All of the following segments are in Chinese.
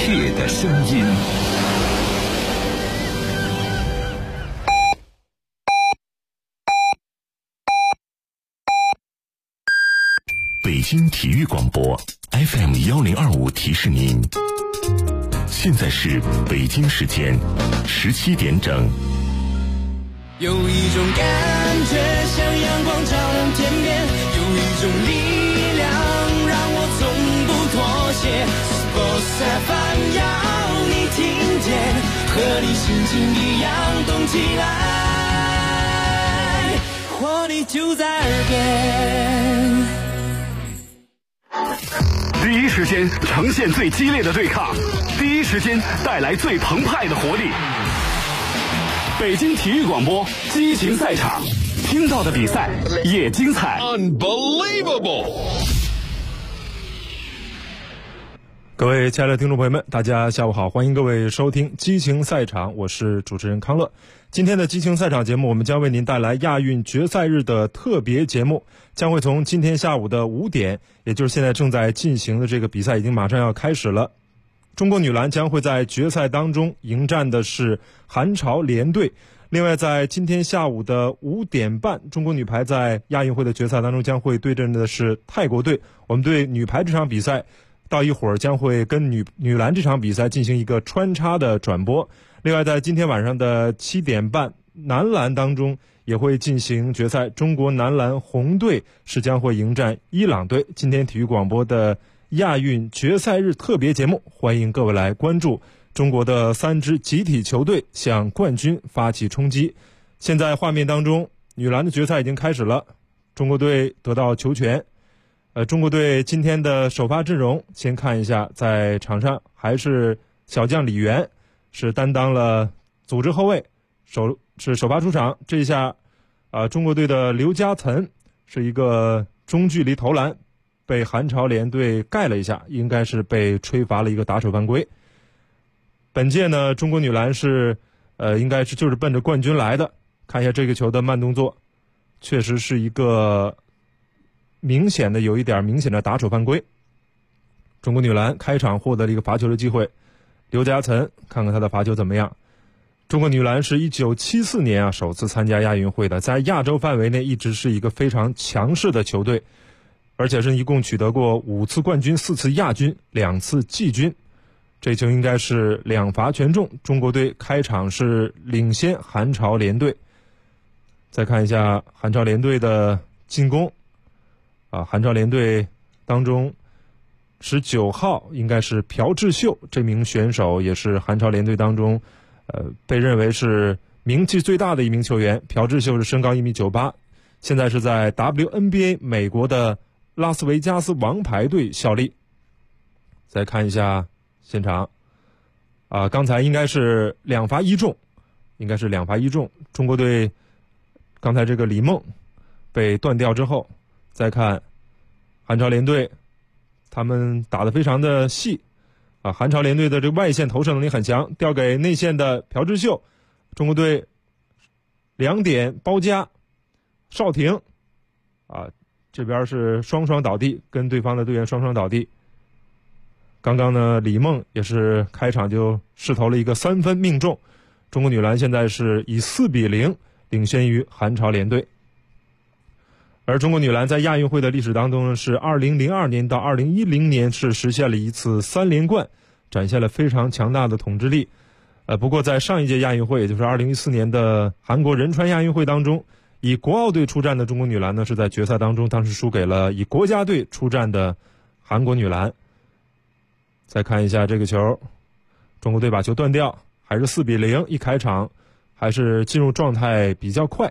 切的声音。北京体育广播 FM1025提示您，现在是北京时间17点整。 有一种感觉像阳光照亮天边，有一种力量让我从不妥协。Sports FM 要你听见，和你心情一样动起来，活力就在耳边。 第一时间呈现最激烈的对抗，第一时间带来最澎湃的活力。北京体育广播激情赛场，听到的比赛也精彩。 Unbelievable！ 各位亲爱的听众朋友们，大家下午好，欢迎各位收听激情赛场，我是主持人康乐。今天的激情赛场节目，我们将为您带来亚运决赛日的特别节目，将会从今天下午的5点，也就是现在正在进行的这个比赛已经马上要开始了。中国女篮将会在决赛当中迎战的是韩朝联队。另外在今天下午的5点半，中国女排在亚运会的决赛当中将会对阵的是泰国队。我们对女排这场比赛到一会儿将会跟女篮这场比赛进行一个穿插的转播。另外在今天晚上的7点半，男篮当中也会进行决赛，中国男篮红队是将会迎战伊朗队。今天体育广播的亚运决赛日特别节目，欢迎各位来关注。中国的3支集体球队向冠军发起冲击。现在画面当中，女篮的决赛已经开始了，中国队得到球权。中国队今天的首发阵容，先看一下，在场上还是小将李媛是担当了组织后卫，首发出场。这一下中国队的刘嘉岑是一个中距离投篮，被韩朝联队盖了一下，应该是被吹罚了一个打手犯规。本届呢，中国女篮是应该是就是奔着冠军来的。看一下这个球的慢动作，确实是一个有一点明显的打手犯规。中国女篮开场获得了一个罚球的机会，刘嘉岑看看她的罚球怎么样。中国女篮是1974年首次参加亚运会的，在亚洲范围内一直是一个非常强势的球队，而且是一共取得过5次冠军、4次亚军、2次季军。这球应该是2罚全中，中国队开场是领先韩朝联队。再看一下韩朝联队的进攻韩朝联队当中19号应该是朴智秀，这名选手也是韩朝联队当中被认为是名气最大的一名球员。朴智秀是身高1.98米，现在是在 WNBA 美国的拉斯维加斯王牌队效力。再看一下现场刚才应该是2罚1中，中国队刚才这个李梦被断掉之后，再看韩朝联队，他们打得非常的细韩朝联队的这个外线投射能力很强，调给内线的朴智秀，中国队2点包夹，邵婷这边是双双倒地，跟对方的队员双双倒地。刚刚呢，李梦也是开场就试投了一个3分命中，中国女篮现在是以4-0领先于韩朝联队。而中国女篮在亚运会的历史当中是2002年到2010年是实现了一次3连冠，展现了非常强大的统治力。不过在上一届亚运会，也就是2014年的韩国仁川亚运会当中，以国奥队出战的中国女篮呢是在决赛当中当时输给了以国家队出战的韩国女篮。再看一下这个球，中国队把球断掉，还是4-0，一开场还是进入状态比较快。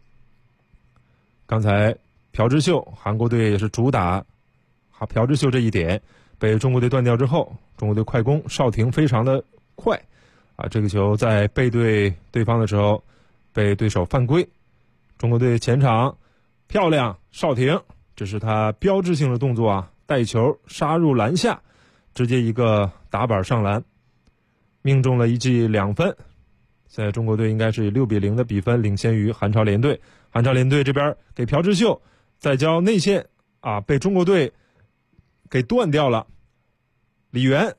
刚才朴智秀韩国队也是主打朴智秀这一点被中国队断掉之后，中国队快攻，邵婷非常的快这个球在背对对方的时候被对手犯规。中国队前场漂亮，邵婷这是他标志性的动作带球杀入篮下，直接一个打板上篮，命中了一记2分。现在中国队应该是以6-0的比分领先于韩朝联队。韩朝联队这边给朴智秀再交内线被中国队给断掉了。李媛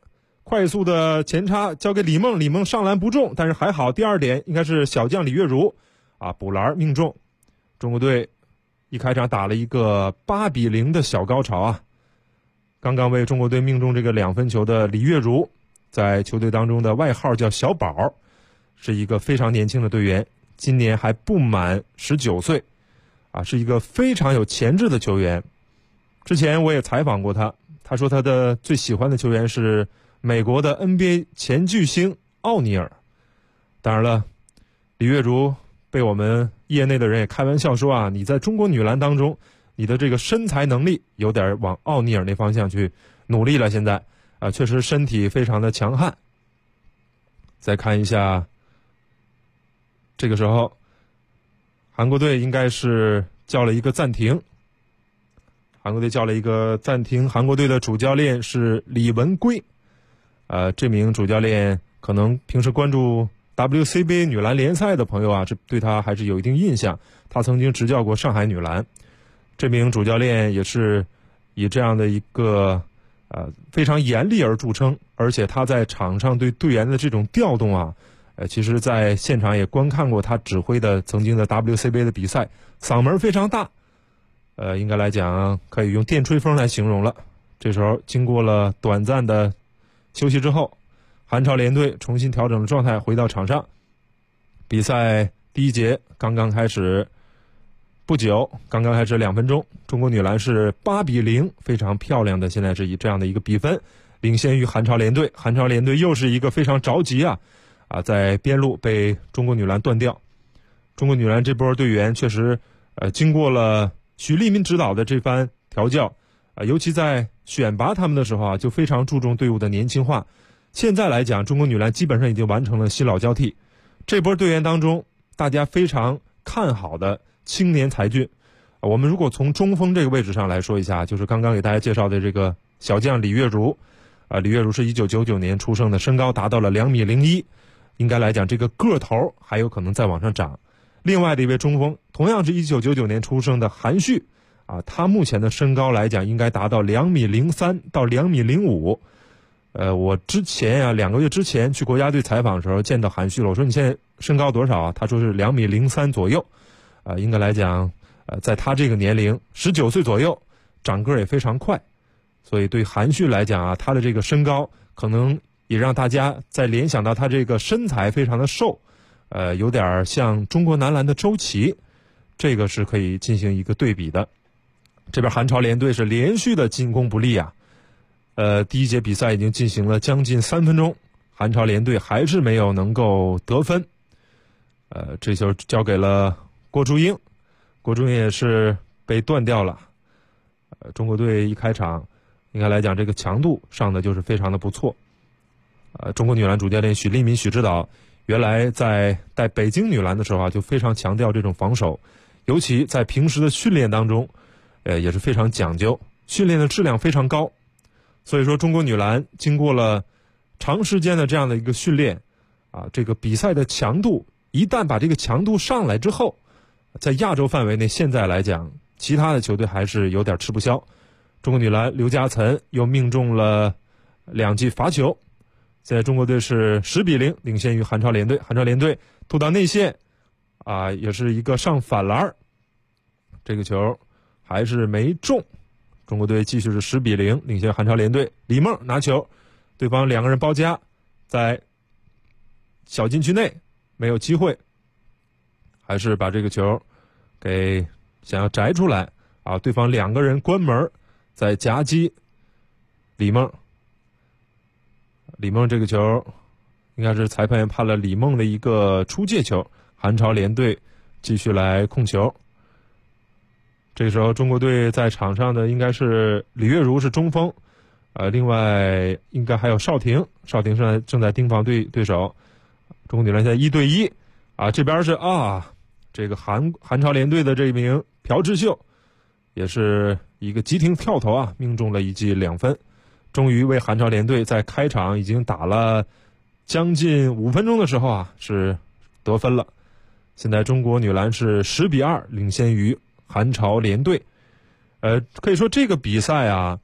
快速的前插交给李梦，李梦上篮不中，但是还好，第二点应该是小将李月如补篮命中。中国队一开场打了一个8-0的小高潮啊！刚刚为中国队命中这个2分球的李月如，在球队当中的外号叫小宝，是一个非常年轻的队员，今年还不满19岁是一个非常有潜质的球员。之前我也采访过他，他说他的最喜欢的球员是美国的 NBA 前巨星奥尼尔。当然了，李月如被我们业内的人也开玩笑说你在中国女篮当中，你的这个身材能力有点往奥尼尔那方向去努力了。现在确实身体非常的强悍。再看一下，这个时候韩国队应该是叫了一个暂停。韩国队叫了一个暂停，韩国队的主教练是李文圭。这名主教练可能平时关注 WCBA 女篮联赛的朋友这对他还是有一定印象。他曾经执教过上海女篮。这名主教练也是以这样的一个非常严厉而著称，而且他在场上对队员的这种调动其实在现场也观看过他指挥的曾经的 WCBA 的比赛，嗓门非常大。应该来讲可以用电吹风来形容了。这时候经过了短暂的休息之后，韩朝联队重新调整了状态，回到场上。比赛第一节刚刚开始不久，刚刚开始2分钟，中国女篮是8-0，非常漂亮的，现在是以这样的一个比分领先于韩朝联队。韩朝联队又是一个非常着急在边路被中国女篮断掉。中国女篮这波队员确实经过了许利民指导的这番调教尤其在选拔他们的时候就非常注重队伍的年轻化。现在来讲，中国女篮基本上已经完成了新老交替。这波队员当中，大家非常看好的青年才俊，我们如果从中锋这个位置上来说一下，就是刚刚给大家介绍的这个小将李月如。李月如是1999年出生的，身高达到了2.01米，应该来讲这个个头还有可能再往上涨。另外的一位中锋，同样是1999年出生的韩旭他目前的身高来讲应该达到2.03米到2.05米。我之前2个月之前去国家队采访的时候见到韩旭了，我说你现在身高多少他说是2.03米左右。应该来讲在他这个年龄19岁左右，长个也非常快。所以对韩旭来讲他的这个身高可能也让大家在联想到他这个身材非常的瘦，有点像中国男篮的周琦，这个是可以进行一个对比的。这边韩朝联队是连续的进攻不利第一节比赛已经进行了将近3分钟，韩朝联队还是没有能够得分。这球交给了郭竹英，郭竹英也是被断掉了。中国队一开场应该来讲这个强度上的就是非常的不错。中国女篮主教练许利民许指导原来在带北京女篮的时候就非常强调这种防守，尤其在平时的训练当中也是非常讲究，训练的质量非常高。所以说中国女篮经过了长时间的这样的一个训练这个比赛的强度一旦把这个强度上来之后，在亚洲范围内现在来讲其他的球队还是有点吃不消。中国女篮刘嘉岑又命中了2记罚球，现在中国队是10-0领先于韩朝联队。韩朝联队突到内线也是一个上反篮，这个球还是没中。中国队继续是10-0领先韩朝联队。李梦拿球，对方2个人包夹，在小禁区内没有机会，还是把这个球给想要摘出来对方2个人关门，在夹击李梦。李梦这个球应该是裁判判了李梦的一个出界球，韩朝联队继续来控球。这个时候中国队在场上的应该是李月如是中锋，另外应该还有邵婷正在盯防对手。中国女篮现在1对1这边是这个韩朝联队的这名朴智秀也是一个急停跳投命中了1记2分，终于为韩朝联队在开场已经打了将近5分钟的时候是得分了。现在中国女篮是10-2领先于韩朝联队。可以说这个比赛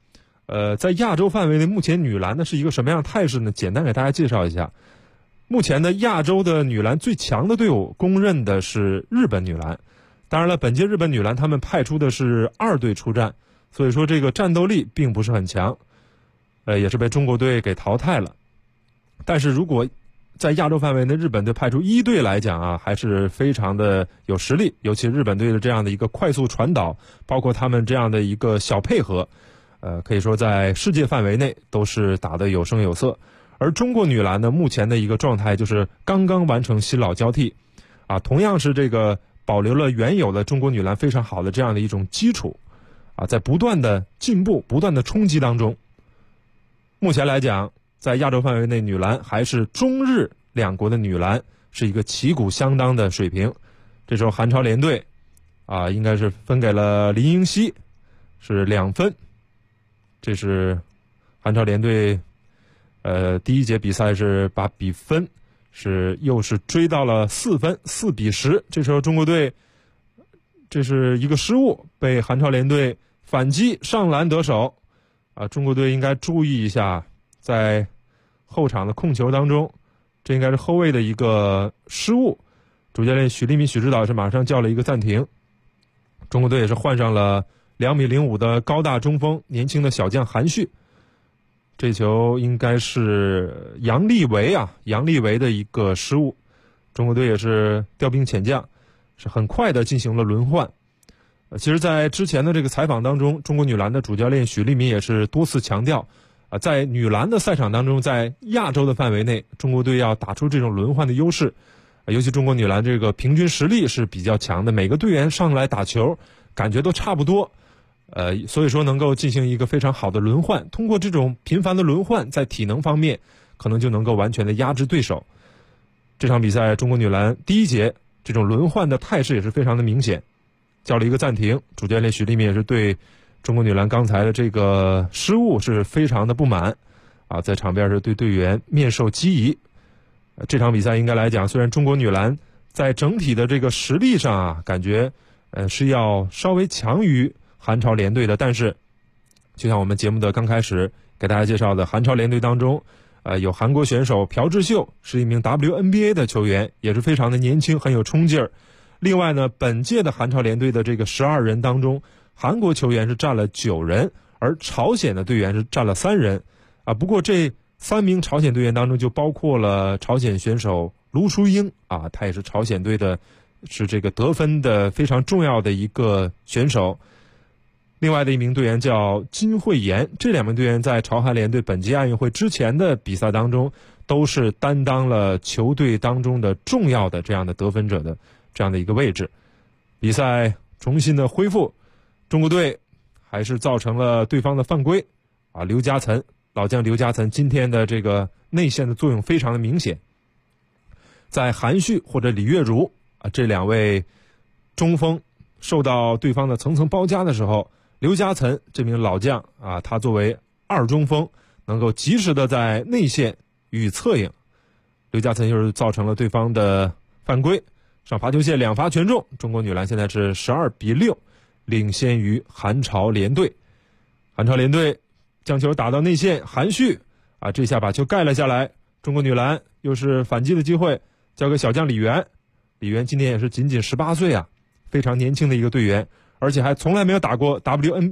在亚洲范围内，目前女篮呢是一个什么样的态势呢？简单给大家介绍一下。目前的亚洲的女篮最强的队伍，公认的是日本女篮。当然了，本届日本女篮他们派出的是2队出战，所以说这个战斗力并不是很强，也是被中国队给淘汰了。但是如果在亚洲范围内，日本队派出1队来讲啊，还是非常的有实力，尤其日本队的这样的一个快速传导，包括他们这样的一个小配合，可以说在世界范围内都是打得有声有色。而中国女篮呢，目前的一个状态就是刚刚完成新老交替，同样是这个保留了原有的中国女篮非常好的这样的一种基础，在不断的进步、不断的冲击当中。目前来讲，在亚洲范围内，女篮还是中日两国的女篮是一个旗鼓相当的水平。这时候韩超联队应该是分给了林英熙，是2分。这是韩超联队第一节比赛是把比分又是追到了4分，4比10。这时候中国队这是一个失误，被韩超联队反击上篮得手。中国队应该注意一下，在后场的控球当中，这应该是后卫的一个失误。主教练许利民许指导是马上叫了一个暂停。中国队也是换上了2.05米的高大中锋年轻的小将韩旭。这球应该是杨利维的一个失误。中国队也是调兵遣将，是很快的进行了轮换。其实在之前的这个采访当中，中国女篮的主教练许利民也是多次强调，在女篮的赛场当中，在亚洲的范围内，中国队要打出这种轮换的优势。尤其中国女篮这个平均实力是比较强的，每个队员上来打球感觉都差不多，所以说能够进行一个非常好的轮换。通过这种频繁的轮换，在体能方面可能就能够完全的压制对手。这场比赛中国女篮第一节这种轮换的态势也是非常的明显。叫了一个暂停，主教练许利民也是对中国女篮刚才的这个失误是非常的不满，在场边是对队员面授机宜。这场比赛应该来讲，虽然中国女篮在整体的这个实力上感觉是要稍微强于韩超联队的，但是就像我们节目的刚开始给大家介绍的，韩超联队当中有韩国选手朴智秀，是一名 WNBA 的球员，也是非常的年轻，很有冲劲儿。另外呢，本届的韩超联队的这个12人当中，韩国球员是占了9人，而朝鲜的队员是占了3人。不过这3名朝鲜队员当中就包括了朝鲜选手卢淑英他也是朝鲜队的，是这个得分的非常重要的一个选手。另外的一名队员叫金惠妍，这2名队员在朝韩联队本届亚运会之前的比赛当中都是担当了球队当中的重要的这样的得分者的这样的一个位置。比赛重新的恢复，中国队还是造成了对方的犯规刘家岑，老将刘家岑今天的这个内线的作用非常的明显。在韩旭或者李月如这2位中锋受到对方的层层包夹的时候，刘家岑这名老将他作为2中锋能够及时的在内线予以策应，刘家岑又是造成了对方的犯规，上罚球线2罚全中。中国女篮现在是12比6领先于韩朝联队。韩朝联队将球打到内线，韩旭这下把球盖了下来。中国女篮又是反击的机会，交给小将李媛。李媛今年也是仅仅18岁非常年轻的一个队员，而且还从来没有打过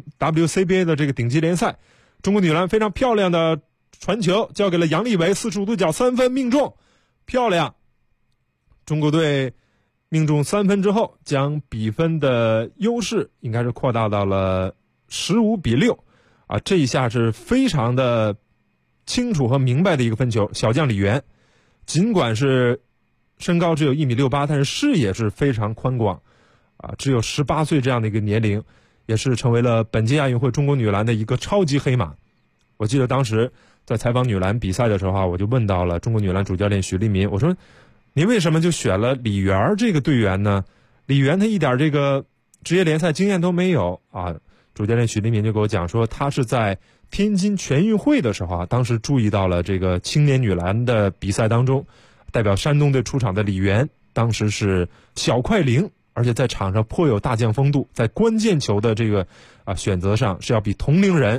WCBA 的这个顶级联赛。中国女篮非常漂亮的传球交给了杨利维，45度角3分命中，漂亮。中国队命中3分之后，将比分的优势应该是扩大到了15比6这一下是非常的清楚和明白的一个分球。小将李媛尽管是身高只有1.68米，但是视野是非常宽广只有18岁这样的一个年龄，也是成为了本届亚运会中国女篮的一个超级黑马。我记得当时在采访女篮比赛的时候我就问到了中国女篮主教练许利民，我说你为什么就选了李媛这个队员呢？李媛她一点这个职业联赛经验都没有主教练许利民就给我讲说，他是在天津全运会的时候当时注意到了这个青年女篮的比赛当中，代表山东队出场的李媛当时是小快灵，而且在场上颇有大将风度，在关键球的这个选择上是要比同龄人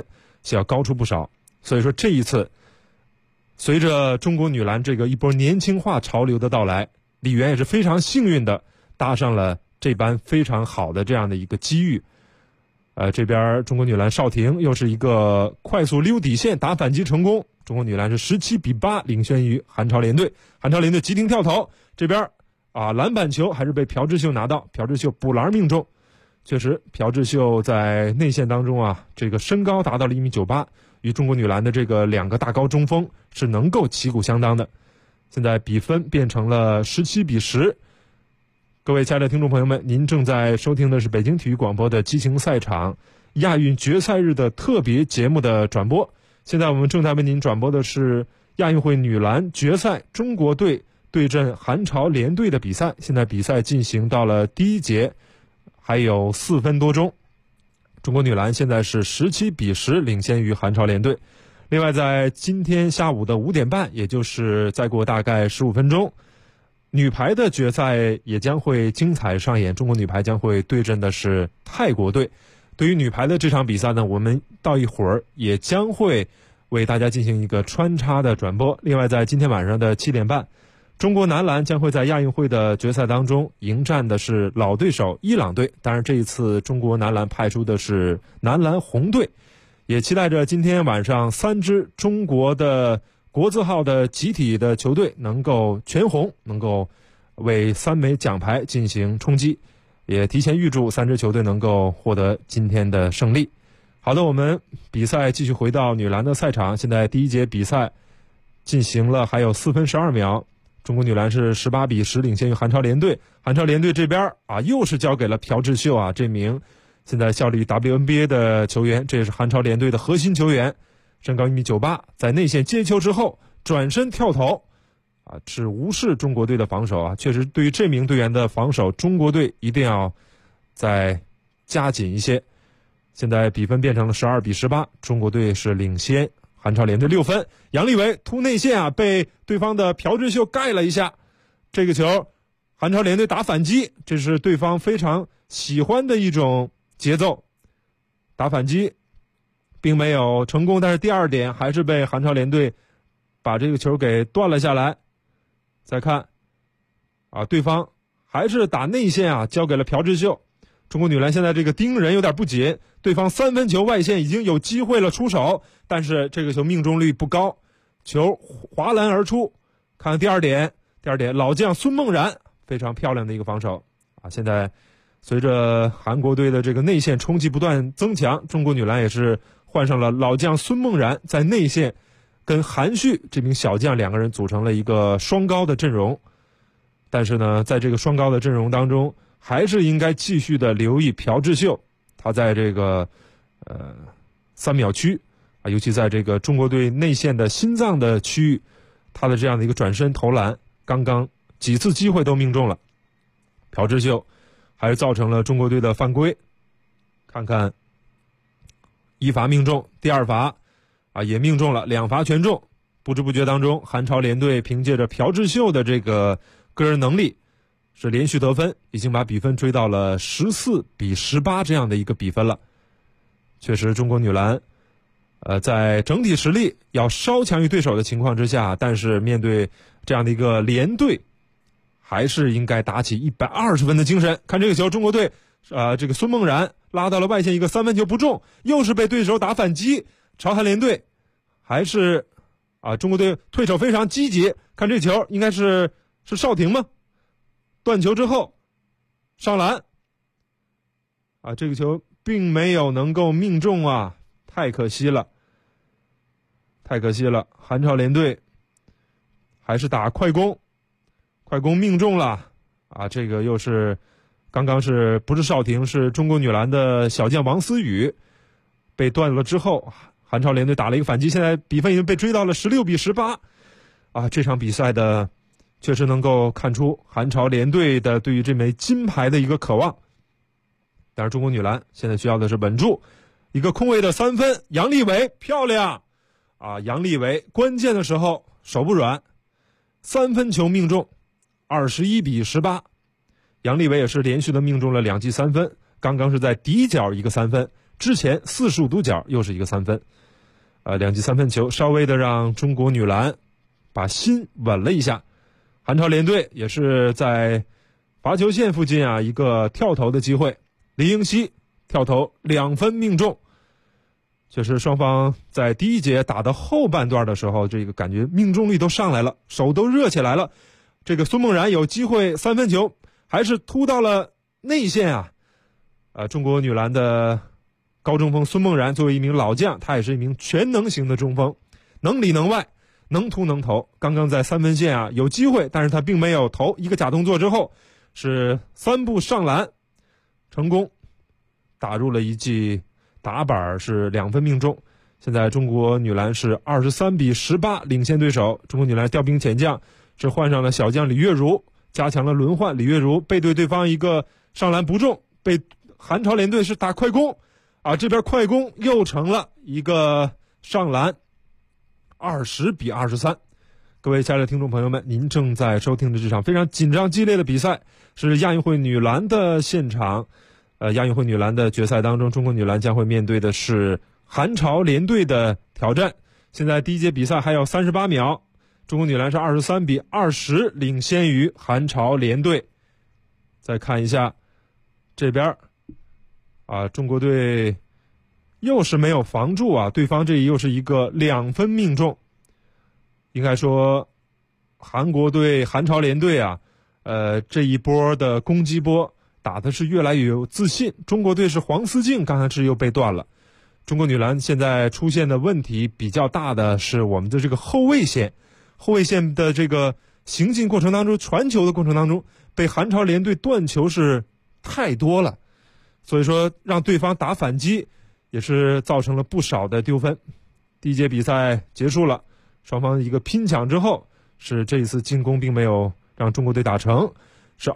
是要高出不少。所以说这一次随着中国女篮这个一波年轻化潮流的到来，李媛也是非常幸运的搭上了这般非常好的这样的一个机遇。这边中国女篮邵婷又是一个快速溜底线打反击成功，中国女篮是17-8领先于韩超联队。韩超联队急停跳投，这边篮板球还是被朴智秀拿到，朴智秀补篮命中。确实朴智秀在内线当中这个身高达到了1.98米，与中国女篮的这个两个大高中锋是能够旗鼓相当的。现在比分变成了17-10。各位亲爱的听众朋友们，您正在收听的是北京体育广播的激情赛场亚运决赛日的特别节目的转播。现在我们正在为您转播的是亚运会女篮决赛中国队对阵韩朝联队的比赛。现在比赛进行到了第一节，还有4分多钟，中国女篮现在是17-10领先于韩朝联队。另外在今天下午的5点半，也就是再过大概15分钟，女排的决赛也将会精彩上演，中国女排将会对阵的是泰国队。对于女排的这场比赛呢，我们到一会儿也将会为大家进行一个穿插的转播。另外在今天晚上的7点半，中国男篮将会在亚运会的决赛当中迎战的是老对手伊朗队，当然这一次中国男篮派出的是男篮红队。也期待着今天晚上3支中国的国字号的集体的球队能够全红，能够为3枚奖牌进行冲击，也提前预祝3支球队能够获得今天的胜利。好的，我们比赛继续回到女篮的赛场。现在第一节比赛进行了还有4分12秒，中国女篮是18-10领先于韩超联队。韩超联队这边又是交给了朴智秀这名现在效力 WNBA 的球员，这也是韩超联队的核心球员，身高1.98米，在内线接球之后转身跳投是无视中国队的防守确实对于这名队员的防守，中国队一定要再加紧一些。现在比分变成了12-18，中国队是领先韩超联队6分。杨利伟突内线被对方的朴智秀盖了一下，这个球韩超联队打反击，这是对方非常喜欢的一种节奏，打反击并没有成功，但是第2点还是被韩超联队把这个球给断了下来。再看对方还是打内线交给了朴智秀。中国女篮现在这个盯人有点不紧，对方3分球外线已经有机会了出手，但是这个球命中率不高，球滑篮而出。看看第2点，老将孙梦然非常漂亮的一个防守现在随着韩国队的这个内线冲击不断增强，中国女篮也是换上了老将孙梦然，在内线跟韩旭这名小将2个人组成了一个双高的阵容。但是呢，在这个双高的阵容当中，还是应该继续的留意朴智秀，他在这个3秒区尤其在这个中国队内线的心脏的区域，他的这样的一个转身投篮，刚刚几次机会都命中了。朴智秀还是造成了中国队的犯规。看看1罚命中，第2罚也命中了，2罚全中。不知不觉当中，韩朝联队凭借着朴智秀的这个个人能力是连续得分，已经把比分追到了14-18这样的一个比分了。确实中国女篮在整体实力要稍强于对手的情况之下，但是面对这样的一个联队，还是应该打起120分的精神。看这个球，中国队这个孙梦然拉到了外线一个3分球不中，又是被对手打反击。朝韩联队还是中国队退守非常积极。看这球应该是邵婷吗？断球之后上篮这个球并没有能够命中太可惜了。韩朝联队还是打快攻命中了这个又是刚刚不是邵婷，是中国女篮的小将王思雨被断了之后，韩朝联队打了一个反击，现在比分已经被追到了16-18这场比赛的确实能够看出韩朝联队的对于这枚金牌的一个渴望。但是中国女篮现在需要的是稳住一个空位的3分，杨利伟漂亮杨利伟关键的时候手不软，3分球命中，21-18。杨利伟也是连续的命中了2记3分，刚刚是在底角一个3分，之前45度角又是一个3分。 2记3分球，稍微的让中国女篮把心稳了一下。韩朝联队也是在罚球线附近一个跳投的机会，李英熙跳投2分命中。确实双方在第一节打到后半段的时候，这个感觉命中率都上来了，手都热起来了。这个孙梦然有机会3分球，还是突到了内线中国女篮的高中锋孙梦然作为一名老将，他也是一名全能型的中锋，能里能外，能突能投。刚刚在3分线有机会，但是他并没有投，一个假动作之后是3步上篮，成功打入了一记打板，是2分命中。现在中国女篮是23-18领先对手。中国女篮调兵遣将，是换上了小将李月如，加强了轮换。李月如背对对方一个上篮不中，被韩朝联队是打快攻这边快攻又成了一个上篮，20-23。各位亲爱的听众朋友们，您正在收听的这场非常紧张激烈的比赛是亚运会女篮的现场。亚运会女篮的决赛当中，中国女篮将会面对的是韩朝联队的挑战。现在第一节比赛还有38秒，中国女篮是23-20领先于韩朝联队。再看一下这边中国队又是没有防住对方这又是一个2分命中。应该说韩国队韩朝联队这一波的攻击波打的是越来越有自信。中国队是黄思静刚才是又被断了。中国女篮现在出现的问题比较大的是我们的这个后卫线的这个行进过程当中，传球的过程当中被韩朝联队断球是太多了，所以说让对方打反击也是造成了不少的丢分。第一节比赛结束了，双方一个拼抢之后，是这一次进攻并没有让中国队打成，是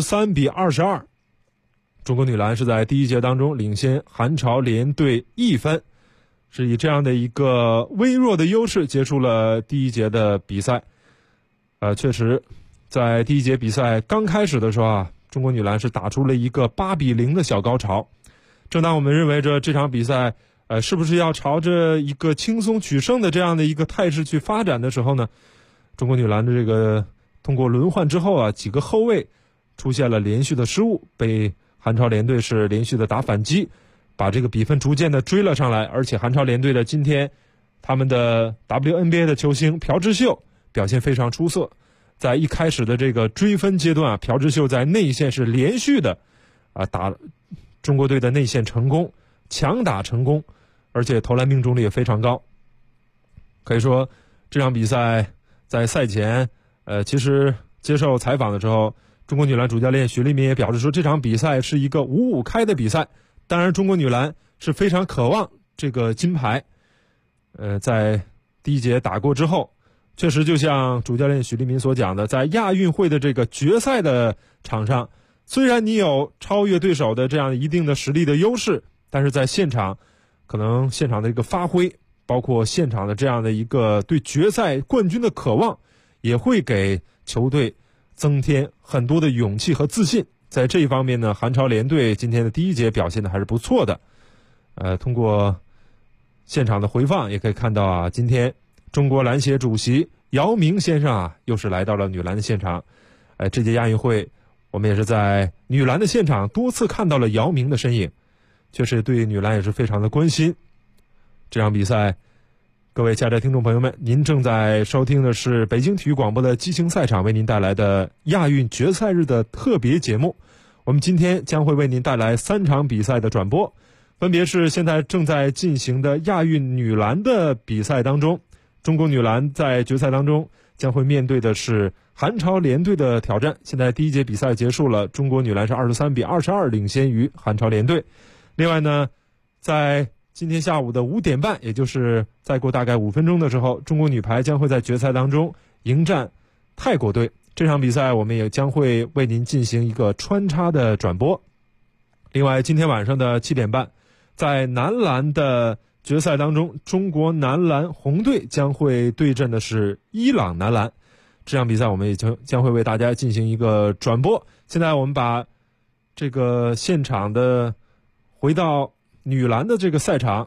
23-22。中国女篮是在第一节当中领先韩朝联队1分，是以这样的一个微弱的优势结束了第一节的比赛。确实在第一节比赛刚开始的时候中国女篮是打出了一个8-0的小高潮。正当我们认为这场比赛是不是要朝着一个轻松取胜的这样的一个态势去发展的时候呢，中国女篮的这个通过轮换之后几个后卫出现了连续的失误，被韩朝联队是连续的打反击，把这个比分逐渐的追了上来。而且韩朝联队的今天他们的 WNBA 的球星朴智秀表现非常出色。在一开始的这个追分阶段朴智秀在内线是连续的打中国队的内线成功，强打成功，而且投篮命中率也非常高。可以说这场比赛在赛前其实接受采访的时候，中国女篮主教练许利民也表示说，这场比赛是一个5-5开的比赛。当然中国女篮是非常渴望这个金牌。在第一节打过之后，确实就像主教练许利民所讲的，在亚运会的这个决赛的场上，虽然你有超越对手的这样一定的实力的优势，但是在现场可能现场的一个发挥，包括现场的这样的一个对决赛冠军的渴望，也会给球队增添很多的勇气和自信。在这一方面呢，韩朝联队今天的第一节表现的还是不错的。通过现场的回放也可以看到今天中国篮协主席姚明先生又是来到了女篮的现场。这届亚运会我们也是在女篮的现场多次看到了姚明的身影，确实对女篮也是非常的关心。这场比赛，各位亲爱的听众朋友们，您正在收听的是北京体育广播的激情赛场为您带来的亚运决赛日的特别节目。我们今天将会为您带来3场比赛的转播，分别是现在正在进行的亚运女篮的比赛当中，中国女篮在决赛当中将会面对的是韩朝联队的挑战。现在第一节比赛结束了，中国女篮是23-22领先于韩朝联队。另外呢，在今天下午的5点半，也就是再过大概5分钟的时候，中国女排将会在决赛当中迎战泰国队。这场比赛我们也将会为您进行一个穿插的转播。另外今天晚上的7点半，在男篮的决赛当中，中国男篮红队将会对阵的是伊朗男篮。这场比赛我们也将会为大家进行一个转播。现在我们把这个现场的回到女篮的这个赛场，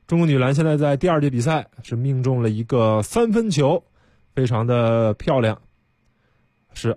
中国女篮现在在第二节比赛是命中了一个3分球，非常的漂亮，是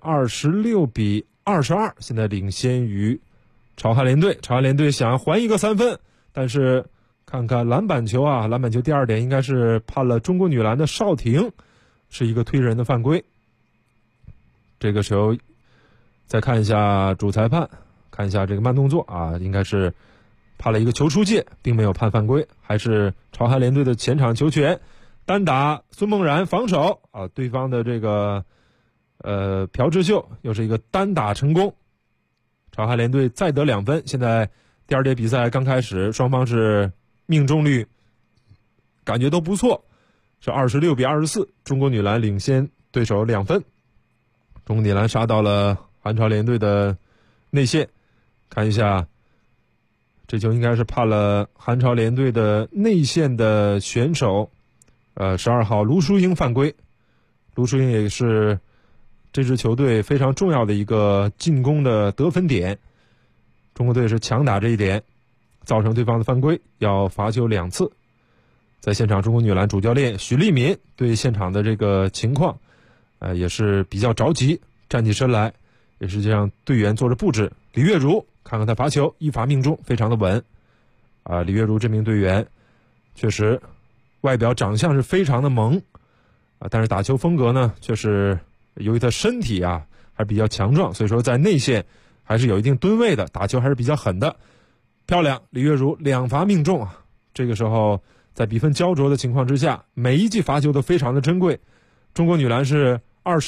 26-22，现在领先于朝韩联队。朝韩联队想要还一个3分，但是看看篮板球啊，篮板球第二点应该是判了中国女篮的邵婷，是一个推人的犯规。这个时候再看一下主裁判，看一下这个慢动作啊，应该是判了一个球出界，并没有判犯规，还是朝韩联队的前场球权单打孙梦然防守啊，对方的这个朴智秀又是一个单打成功，朝韩联队再得2分。现在第二节比赛刚开始，双方是命中率感觉都不错，是26-24，中国女篮领先对手2分。中国女篮杀到了韩朝联队的内线，看一下，这球应该是判了韩朝联队的内线的选手12号卢淑英犯规。卢淑英也是这支球队非常重要的一个进攻的得分点，中国队是强打这一点，造成对方的犯规，要罚球2次。在现场，中国女篮主教练许利民对现场的这个情况也是比较着急，站起身来，也是这样队员做着布置。李月如看看他罚球，一罚命中，非常的稳李月如这名队员确实外表长相是非常的萌但是打球风格呢，却是由于他身体还比较强壮，所以说在内线还是有一定吨位的，打球还是比较狠的。漂亮，李月如2罚命中这个时候在比分焦灼的情况之下，每一记罚球都非常的珍贵。中国女篮是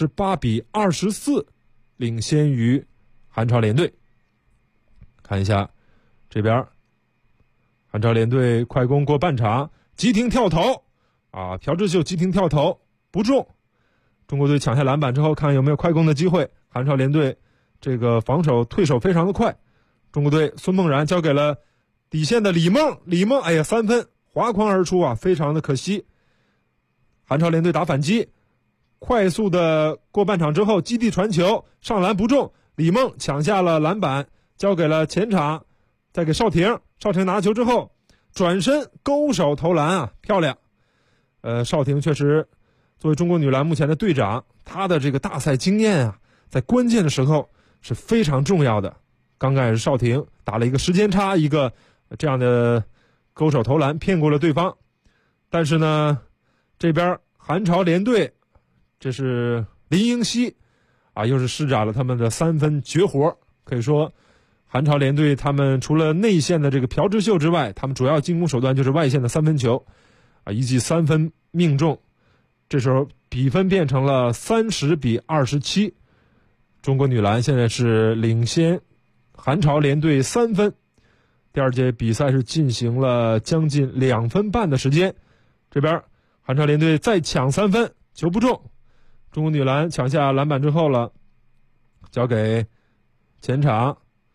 28-24领先于韩朝联队。看一下这边，韩朝联队快攻过半场，急停跳投朴智秀急停跳投不中，中国队抢下篮板之后，看有没有快攻的机会。韩朝联队这个防守退守非常的快，中国队孙梦然交给了底线的李梦，哎呀3分划筐而出非常的可惜。韩朝联队打反击，快速的过半场之后基地传球上篮不中，李梦抢下了篮板，交给了前场，再给邵婷拿球之后转身勾手投篮漂亮。邵婷确实作为中国女篮目前的队长，她的这个大赛经验在关键的时候是非常重要的。刚开始邵婷打了一个时间差，一个这样的勾手投篮骗过了对方，但是呢这边韩朝联队这是林英熙又是施展了他们的3分绝活。可以说韩朝联队他们除了内线的这个朴智秀之外，他们主要进攻手段就是外线的3分球一记3分命中。这时候比分变成了30-27，中国女篮现在是领先韩朝联队3分。第二节比赛是进行了将近2分半的时间，这边韩朝联队再抢3分，球不中，中国女篮抢下篮板之后了，交给前场，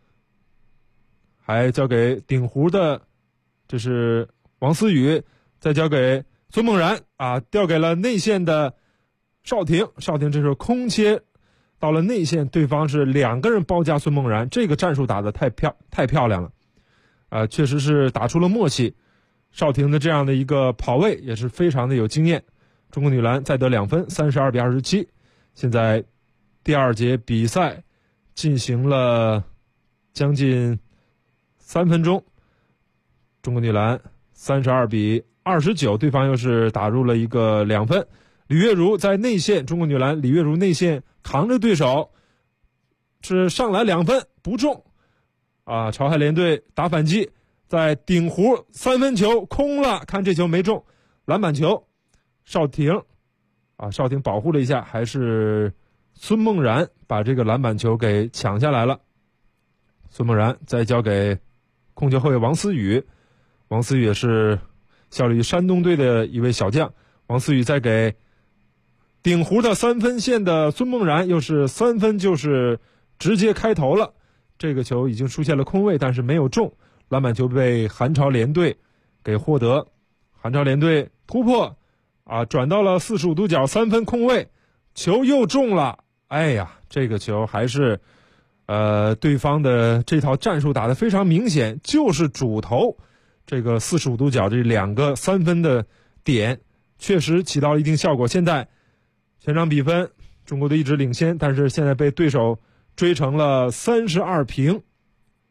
还交给顶弧的这是王思雨，再交给孙梦然调给了内线的邵婷这时候空切到了内线，对方是2个人包夹孙梦然，这个战术打得太漂亮了确实是打出了默契。邵婷的这样的一个跑位也是非常的有经验。中国女篮再得2分，32-27。现在第二节比赛进行了将近3分钟，中国女篮32-29，对方又是打入了一个2分。李月如在内线，中国女篮李月如内线扛着对手，是上来2分不中朝韩联队打反击，在顶弧3分球空了，看这球没中，篮板球邵婷保护了一下，还是孙梦然把这个篮板球给抢下来了。孙梦然再交给控球后卫王思雨也是效力于山东队的一位小将，王思雨再给顶弧的3分线的孙梦然，又是3分就是直接开头了，这个球已经出现了空位，但是没有中，篮板球被韩朝联队给获得。韩朝联队突破转到了45度角3分空位，球又中了，哎呀，这个球还是对方的这套战术打得非常明显，就是主投这个45度角这2个3分的点确实起到了一定效果。现在全场比分中国队一直领先，但是现在被对手追成了32平。